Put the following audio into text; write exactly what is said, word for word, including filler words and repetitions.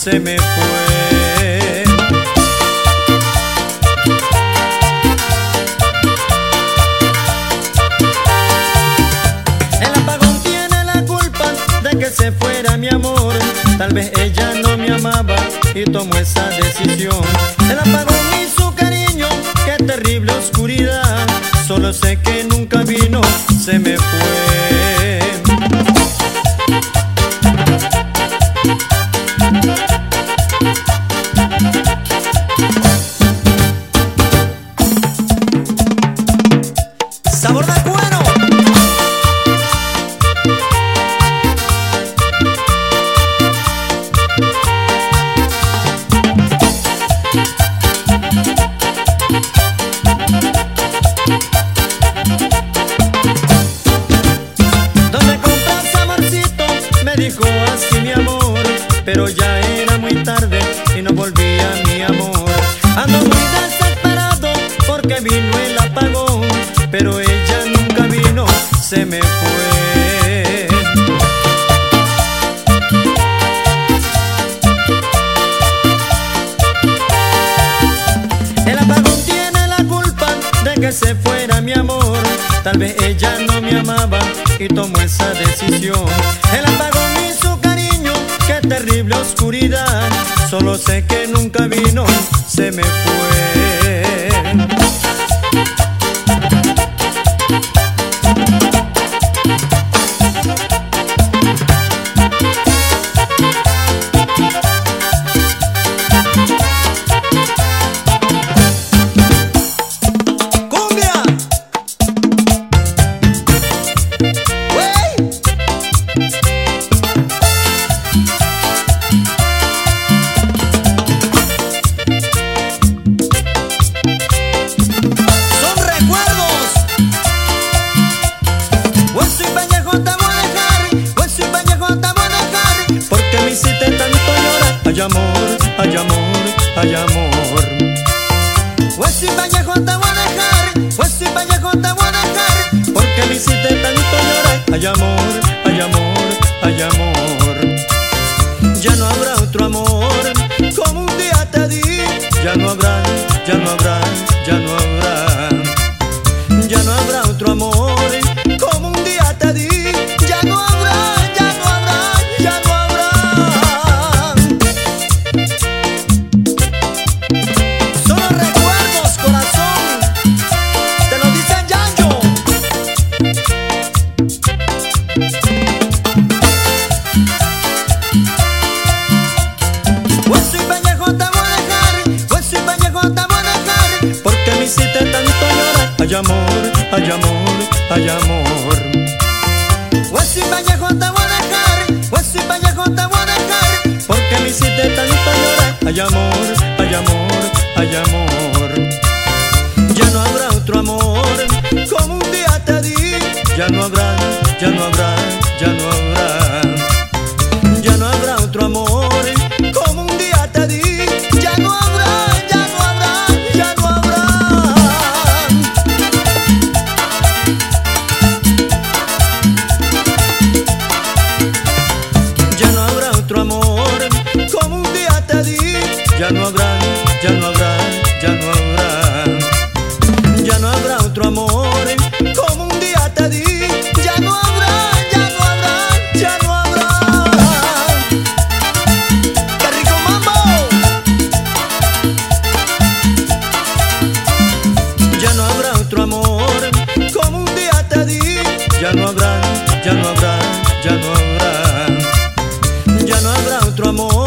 se me fue. El apagón tiene la culpa de que se fuera mi amor. Tal vez ella no me amaba y tomó esa decisión. El apagón y su cariño, qué terrible oscuridad. Solo sé que nunca vino, se me fue. Sabor de cuero. ¿Dónde compras, amorcito? Me dijo así mi amor, pero ya era muy tarde y no volvía mi amor. Ando muy desesperado porque vino el apagón, pero ella nunca vino, se me fue. El apagón tiene la culpa de que se fuera mi amor. Tal vez ella no me amaba y tomó esa decisión. El apagón y su cariño, qué terrible oscuridad. Solo sé que nunca vino, se me fue. Ay amor, ay amor, ay amor. Hueso y pellejo te voy a dejar, hueso y pellejo te voy a dejar, porque me hiciste tanto llorar. Ay amor, ay amor, ay amor. Ya no habrá otro amor como un día te di. Ya no habrá, ya no habrá, ya no habrá. Ya no habrá otro amor como un día te di. Ya no habrá, ya no habrá, ya no habrá. Ay amor, ay amor, ay amor. Hueso y pellejo te voy a dejar, hueso y pellejo te voy a dejar, porque me hiciste tanto llorar. Ay amor, ay amor, ay amor. Ya no habrá otro amor como un día te di. Ya no habrá, ya no habrá, ya no habrá. Ya no habrá otro amor como un día te di. Ya no habrá, ya no habrá, ya no habrá. Ya no habrá, ya no habrá, ya no habrá. Ya no habrá otro amor como un día te di. Ya no habrá, ya no habrá, ya no habrá. ¡Qué rico mambo! Ya no habrá otro amor como un día te di. Ya no habrá, ya no habrá, ya no habrá. Ya no habrá otro amor